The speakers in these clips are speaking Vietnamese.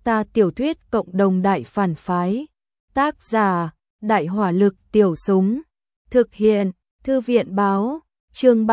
Ta tiểu thuyết cộng đồng đại phản phái. Tác giả: Đại hỏa lực tiểu súng. Thực hiện: Thư viện báo. Chương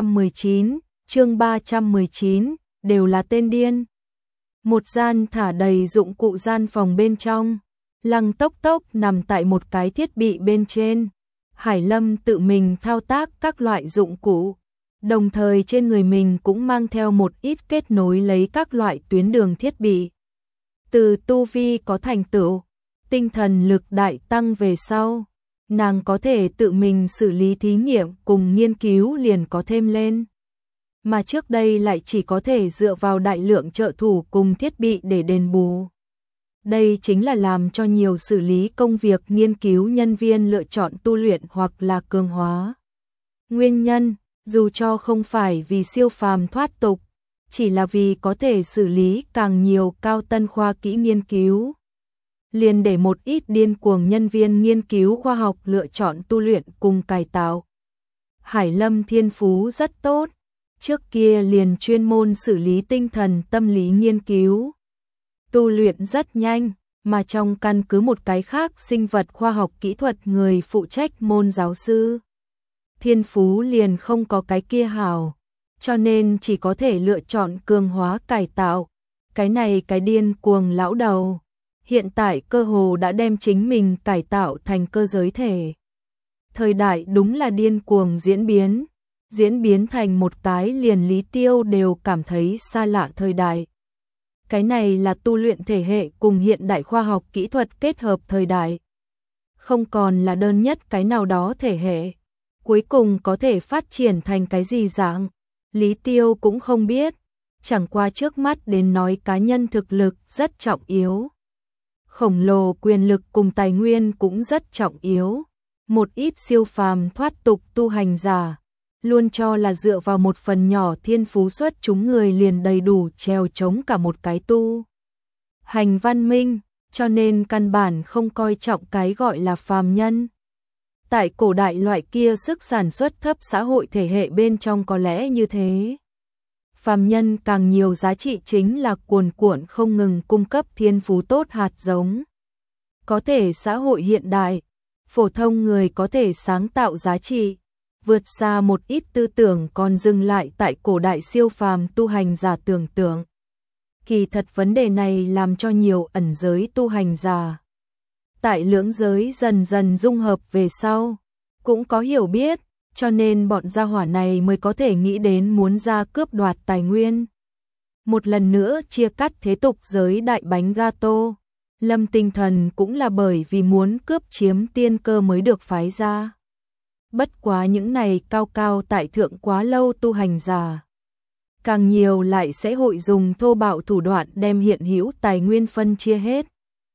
319, đều là tên điên. Một gian thả đầy dụng cụ gian phòng bên trong. Lăng Tốc Tốc nằm tại một cái thiết bị bên trên. Hải Lâm tự mình thao tác các loại dụng cụ. Đồng thời trên người mình cũng mang theo một ít kết nối lấy các loại tuyến đường thiết bị. Từ tu vi có thành tựu, tinh thần lực đại tăng về sau, nàng có thể tự mình xử lý thí nghiệm cùng nghiên cứu liền có thêm lên. Mà trước đây lại chỉ có thể dựa vào đại lượng trợ thủ cùng thiết bị để đền bù. Đây chính là làm cho nhiều xử lý công việc nghiên cứu nhân viên lựa chọn tu luyện hoặc là cường hóa. Nguyên nhân, dù cho không phải vì siêu phàm thoát tục, chỉ là vì có thể xử lý càng nhiều cao tân khoa kỹ nghiên cứu. Liền để một ít điên cuồng nhân viên nghiên cứu khoa học lựa chọn tu luyện cùng cải tạo. Hải Lâm thiên phú rất tốt, trước kia liền chuyên môn xử lý tinh thần tâm lý nghiên cứu. Tu luyện rất nhanh, mà trong căn cứ một cái khác sinh vật khoa học kỹ thuật người phụ trách môn giáo sư. Thiên phú liền không có cái kia hảo, cho nên chỉ có thể lựa chọn cường hóa cải tạo. Cái này cái điên cuồng lão đầu, hiện tại cơ hồ đã đem chính mình cải tạo thành cơ giới thể. Thời đại đúng là điên cuồng diễn biến thành một cái liền Lý Tiêu đều cảm thấy xa lạ thời đại. Cái này là tu luyện thể hệ cùng hiện đại khoa học kỹ thuật kết hợp thời đại. Không còn là đơn nhất cái nào đó thể hệ. Cuối cùng có thể phát triển thành cái gì dạng, Lý Tiêu cũng không biết. Chẳng qua trước mắt đến nói cá nhân thực lực rất trọng yếu. Khổng lồ quyền lực cùng tài nguyên cũng rất trọng yếu. Một ít siêu phàm thoát tục tu hành giả luôn cho là dựa vào một phần nhỏ thiên phú xuất chúng người liền đầy đủ trèo chống cả một cái tu hành văn minh, cho nên căn bản không coi trọng cái gọi là phàm nhân. Tại cổ đại loại kia sức sản xuất thấp xã hội thể hệ bên trong có lẽ như thế. Phàm nhân càng nhiều giá trị chính là cuồn cuộn không ngừng cung cấp thiên phú tốt hạt giống. Có thể xã hội hiện đại, phổ thông người có thể sáng tạo giá trị, vượt xa một ít tư tưởng còn dừng lại tại cổ đại siêu phàm tu hành giả tưởng tượng. Kỳ thật vấn đề này làm cho nhiều ẩn giới tu hành giả tại lưỡng giới dần dần dung hợp về sau, cũng có hiểu biết, cho nên bọn gia hỏa này mới có thể nghĩ đến muốn ra cướp đoạt tài nguyên. Một lần nữa chia cắt thế tục giới đại bánh gato, Lâm Tinh Thần cũng là bởi vì muốn cướp chiếm tiên cơ mới được phái ra. Bất quá những này cao cao tại thượng quá lâu tu hành giả, càng nhiều lại sẽ hội dùng thô bạo thủ đoạn đem hiện hữu tài nguyên phân chia hết,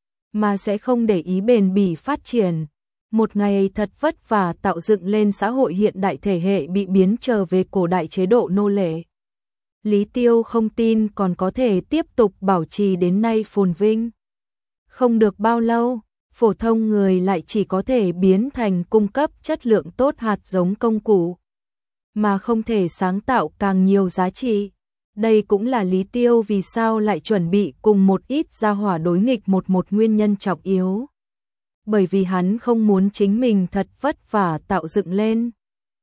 mà sẽ không để ý bền bỉ phát triển. Một ngày thật vất vả tạo dựng lên xã hội hiện đại thể hệ bị biến trở về cổ đại chế độ nô lệ. Lý Tiêu không tin còn có thể tiếp tục bảo trì đến nay phồn vinh. Không được bao lâu, phổ thông người lại chỉ có thể biến thành cung cấp chất lượng tốt hạt giống công cụ, mà không thể sáng tạo càng nhiều giá trị. Đây cũng là Lý Tiêu vì sao lại chuẩn bị cùng một ít gia hỏa đối nghịch một nguyên nhân trọng yếu. Bởi vì hắn không muốn chính mình thật vất vả tạo dựng lên,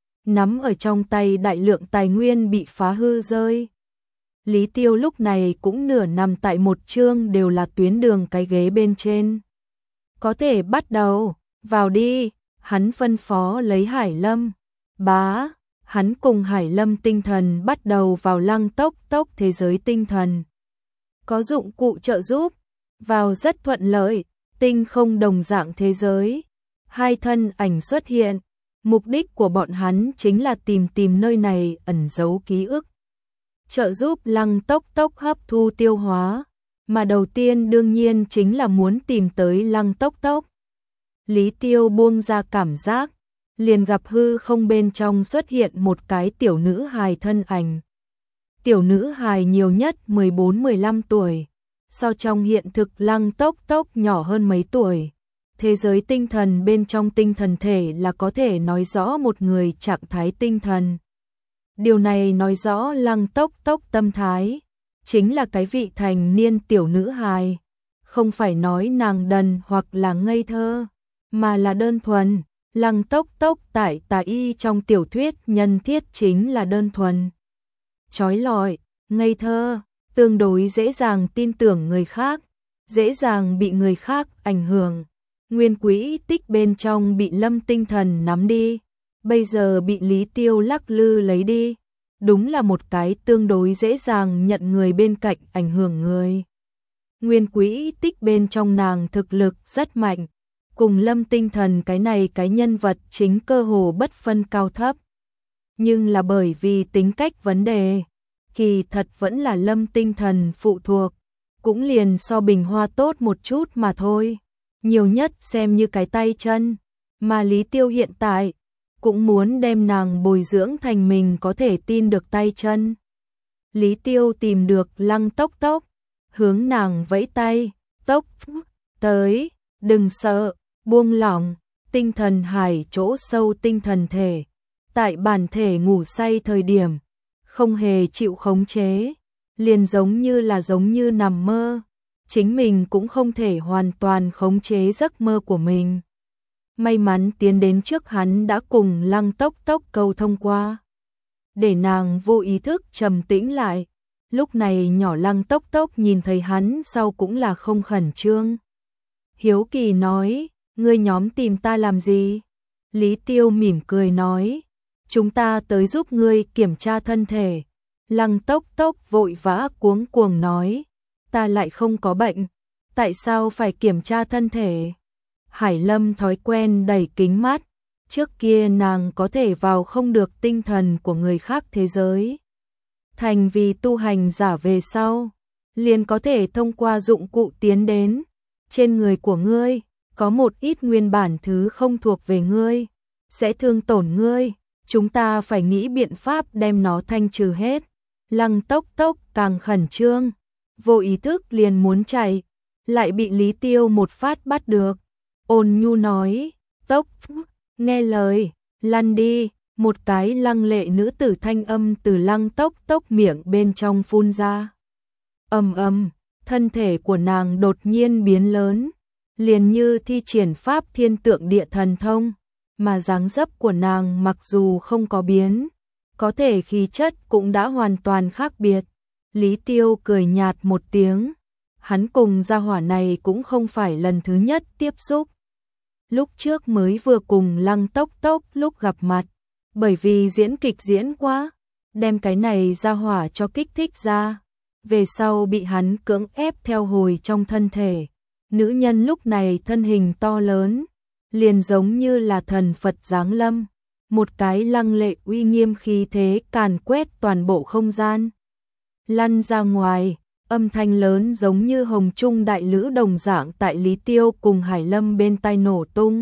nắm ở trong tay đại lượng tài nguyên bị phá hư rơi. Lý Tiêu lúc này cũng nửa nằm tại một chương đều là tuyến đường cái ghế bên trên. Có thể bắt đầu, vào đi, hắn phân phó lấy Hải Lâm. Bá, hắn cùng Hải Lâm tinh thần bắt đầu vào Lăng Tốc Tốc thế giới tinh thần. Có dụng cụ trợ giúp, vào rất thuận lợi, tinh không đồng dạng thế giới. Hai thân ảnh xuất hiện, mục đích của bọn hắn chính là tìm nơi này ẩn giấu ký ức. Trợ giúp Lăng Tốc Tốc hấp thu tiêu hóa, mà đầu tiên đương nhiên chính là muốn tìm tới Lăng Tốc Tốc. Lý Tiêu buông ra cảm giác, liền gặp hư không bên trong xuất hiện một cái tiểu nữ hài thân ảnh. Tiểu nữ hài nhiều nhất 14-15 tuổi, so trong hiện thực Lăng Tốc Tốc nhỏ hơn mấy tuổi. Thế giới tinh thần bên trong tinh thần thể là có thể nói rõ một người trạng thái tinh thần. Điều này nói rõ Lăng Tốc Tốc tâm thái, chính là cái vị thành niên tiểu nữ hài. không phải nói nàng đần hoặc là ngây thơ, mà là đơn thuần. Lăng Tốc Tốc tại tà y trong tiểu thuyết nhân thiết chính là đơn thuần, chói lọi, ngây thơ, tương đối dễ dàng tin tưởng người khác, dễ dàng bị người khác ảnh hưởng. Nguyên quỹ tích bên trong bị Lâm Tinh Thần nắm đi, bây giờ bị Lý Tiêu lắc lư lấy đi. Đúng là một cái tương đối dễ dàng nhận người bên cạnh ảnh hưởng người. Nguyên quỹ tích bên trong nàng thực lực rất mạnh, cùng Lâm Tinh Thần cái này cái nhân vật chính cơ hồ bất phân cao thấp. Nhưng là bởi vì tính cách vấn đề, kỳ thật vẫn là Lâm Tinh Thần phụ thuộc, cũng liền so Bình Hoa tốt một chút mà thôi. Nhiều nhất xem như cái tay chân, mà Lý Tiêu hiện tại cũng muốn đem nàng bồi dưỡng thành mình có thể tin được tay chân. Lý Tiêu tìm được Lăng Tốc Tốc, hướng nàng vẫy tay, "Tốc, tới, đừng sợ, buông lỏng." Tinh thần hải chỗ sâu tinh thần thể, tại bản thể ngủ say thời điểm, không hề chịu khống chế, liền giống như nằm mơ, chính mình cũng không thể hoàn toàn khống chế giấc mơ của mình. May mắn tiến đến trước hắn đã cùng Lăng Tốc Tốc câu thông qua, để nàng vô ý thức trầm tĩnh lại. Lúc này nhỏ Lăng Tốc Tốc nhìn thấy hắn sau cũng là không khẩn trương. Hiếu kỳ nói, "Ngươi nhóm tìm ta làm gì?" Lý Tiêu mỉm cười nói, "Chúng ta tới giúp ngươi kiểm tra thân thể." Lăng Tốc Tốc vội vã cuống cuồng nói, "Ta lại không có bệnh, tại sao phải kiểm tra thân thể?" Hải Lâm thói quen đẩy kính mắt, trước kia nàng có thể vào không được tinh thần của người khác thế giới. Thành vì tu hành giả về sau, liền có thể thông qua dụng cụ tiến đến. Trên người của ngươi, có một ít nguyên bản thứ không thuộc về ngươi, sẽ thương tổn ngươi, chúng ta phải nghĩ biện pháp đem nó thanh trừ hết. Lăng Tốc Tốc càng khẩn trương, vô ý thức liền muốn chạy, lại bị Lý Tiêu một phát bắt được. Ôn nhu nói, "Tốc, nghe lời, lăn đi." Một cái lăng lệ nữ tử thanh âm từ Lăng Tốc Tốc miệng bên trong phun ra. Ầm ầm, thân thể của nàng đột nhiên biến lớn, liền như thi triển pháp thiên tượng địa thần thông, mà dáng dấp của nàng mặc dù không có biến, có thể khí chất cũng đã hoàn toàn khác biệt. Lý Tiêu cười nhạt một tiếng, hắn cùng gia hỏa này cũng không phải lần thứ nhất tiếp xúc. Lúc trước mới vừa cùng Lăng Tốc Tốc lúc gặp mặt, bởi vì diễn kịch diễn quá, đem cái này gia hỏa cho kích thích ra, về sau bị hắn cưỡng ép theo hồi trong thân thể. Nữ nhân lúc này thân hình to lớn, liền giống như là thần Phật giáng lâm, một cái lăng lệ uy nghiêm khí thế càn quét toàn bộ không gian. Lăn ra ngoài, âm thanh lớn giống như hồng trung đại lữ đồng dạng tại Lý Tiêu cùng Hải Lâm bên tai nổ tung.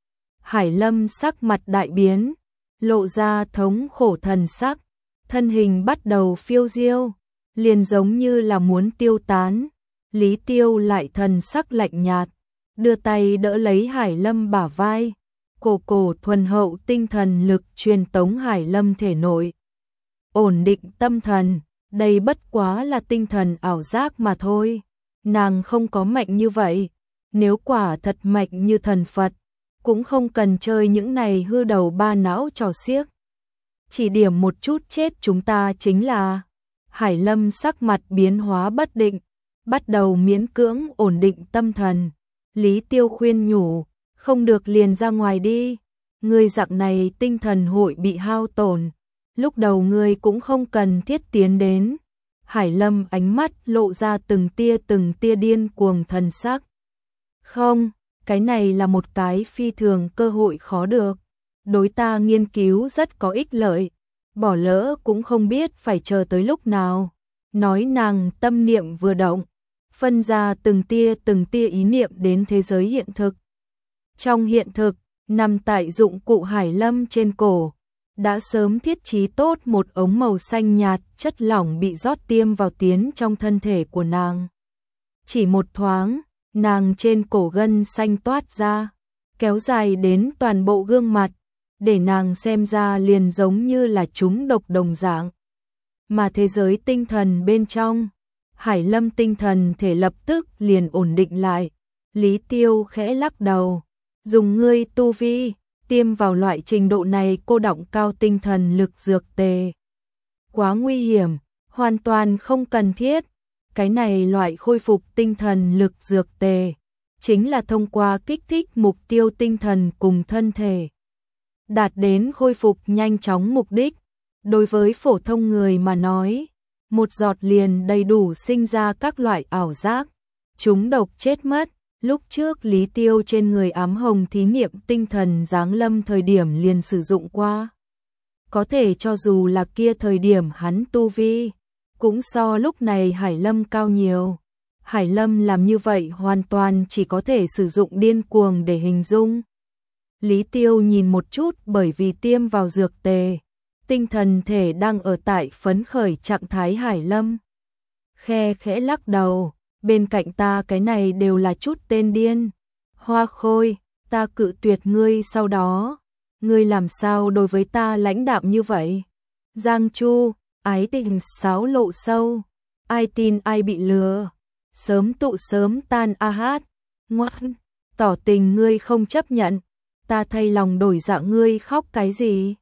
Hải Lâm sắc mặt đại biến, lộ ra thống khổ thần sắc, thân hình bắt đầu phiêu diêu, liền giống như là muốn tiêu tán. Lý Tiêu lại thần sắc lạnh nhạt, đưa tay đỡ lấy Hải Lâm bả vai, cổ thuần hậu tinh thần lực truyền tống Hải Lâm thể nội. Ổn định tâm thần, đây bất quá là tinh thần ảo giác mà thôi, nàng không có mạnh như vậy, nếu quả thật mạnh như thần Phật, cũng không cần chơi những này hư đầu ba não trò xiếc. Chỉ điểm một chút chết chúng ta chính là. Hải Lâm sắc mặt biến hóa bất định, bắt đầu miễn cưỡng ổn định tâm thần. Lý Tiêu khuyên nhủ, "Không được liền ra ngoài đi, ngươi dạng này tinh thần hội bị hao tổn, lúc đầu ngươi cũng không cần thiết tiến đến." Hải Lâm ánh mắt lộ ra từng tia điên cuồng thần sắc. "Không, cái này là một cái phi thường cơ hội khó được, đối ta nghiên cứu rất có ích lợi, bỏ lỡ cũng không biết phải chờ tới lúc nào." Nói nàng tâm niệm vừa động, phân ra từng tia ý niệm đến thế giới hiện thực. Trong hiện thực, nằm tại dụng cụ Hải Lâm trên cổ, đã sớm thiết trí tốt một ống màu xanh nhạt chất lỏng bị rót tiêm vào tiến trong thân thể của nàng. Chỉ một thoáng, nàng trên cổ gân xanh toát ra, kéo dài đến toàn bộ gương mặt, để nàng xem ra liền giống như là trúng độc đồng dạng. Mà thế giới tinh thần bên trong, Hải Lâm tinh thần thể lập tức liền ổn định lại. Lý Tiêu khẽ lắc đầu, dùng ngươi tu vi, tiêm vào loại trình độ này cô đọng cao tinh thần lực dược tề. Quá nguy hiểm, hoàn toàn không cần thiết. Cái này loại khôi phục tinh thần lực dược tề, chính là thông qua kích thích mục tiêu tinh thần cùng thân thể, đạt đến khôi phục nhanh chóng mục đích. Đối với phổ thông người mà nói, một giọt liền đầy đủ sinh ra các loại ảo giác, chúng độc chết mất. Lúc trước Lý Tiêu trên người ám hồng thí nghiệm tinh thần giáng lâm thời điểm liền sử dụng qua. Có thể cho dù là kia thời điểm hắn tu vi, cũng so lúc này Hải Lâm cao nhiều. Hải Lâm làm như vậy hoàn toàn chỉ có thể sử dụng điên cuồng để hình dung. Lý Tiêu nhìn một chút, bởi vì tiêm vào dược tề, tinh thần thể đang ở tại phấn khởi trạng thái. Hải Lâm khe khẽ lắc đầu, bên cạnh ta cái này đều là chút tên điên. Hoa Khôi, ta cự tuyệt ngươi, sau đó ngươi làm sao đối với ta lãnh đạm như vậy? Giang Chu, ái tình xáo lộ sâu, ai tin ai bị lừa, sớm tụ sớm tan a hát. Ngoan, tỏ tình ngươi không chấp nhận, ta thay lòng đổi dạ, ngươi khóc cái gì?